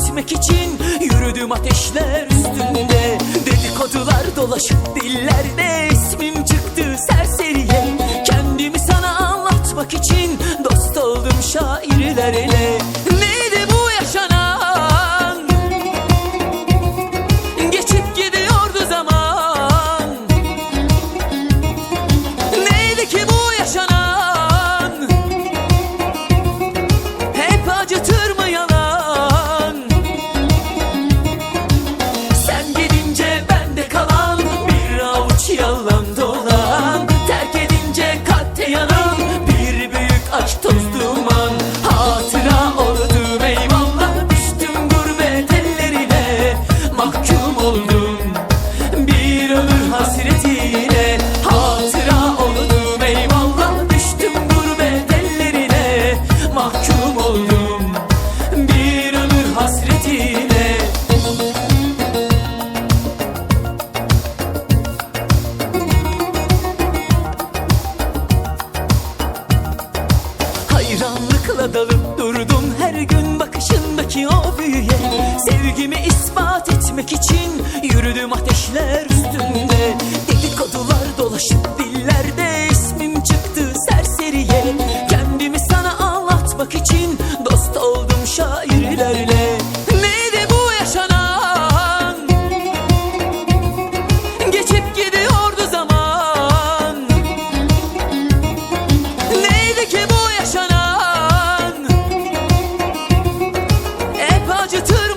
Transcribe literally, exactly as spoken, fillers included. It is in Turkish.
etmek için yürüdüm ateşler üstünde. Dedikodular dolaşıp dillerde ismim çıktı serseriye. Kendimi sana anlatmak için dost oldum şairlerle. Neydi bu yaşanan? Geçip gidiyordu zaman. Neydi ki bu yaşanan? Hep acıtır mı yalan? Sen gidince bende kalan bir avuç yalan dolan. Terk edince kalpte yanan bir büyük aşk toz duman. Hatıra oldum eyvallah, düştüm gurbet ellerine. Mahkum oldum bir ömür hasretine. Hatıra oldum eyvallah, düştüm gurbet ellerine. Mahkum oldum bir ömür hasretine. Hayranlıkla dalıp durdum her gün bakışındaki o büyüye. Sevgimi ispat etmek için yürüdüm ateşler üstünde. Dedikodular dolaşıp dillerde ismim çıktı serseriye. Kendimi sana anlatmak için dost oldum şairlerle. Neydi bu yaşanan? Geçip gidiyordu zaman. Neydi ki bu yaşanan? Hep acıtır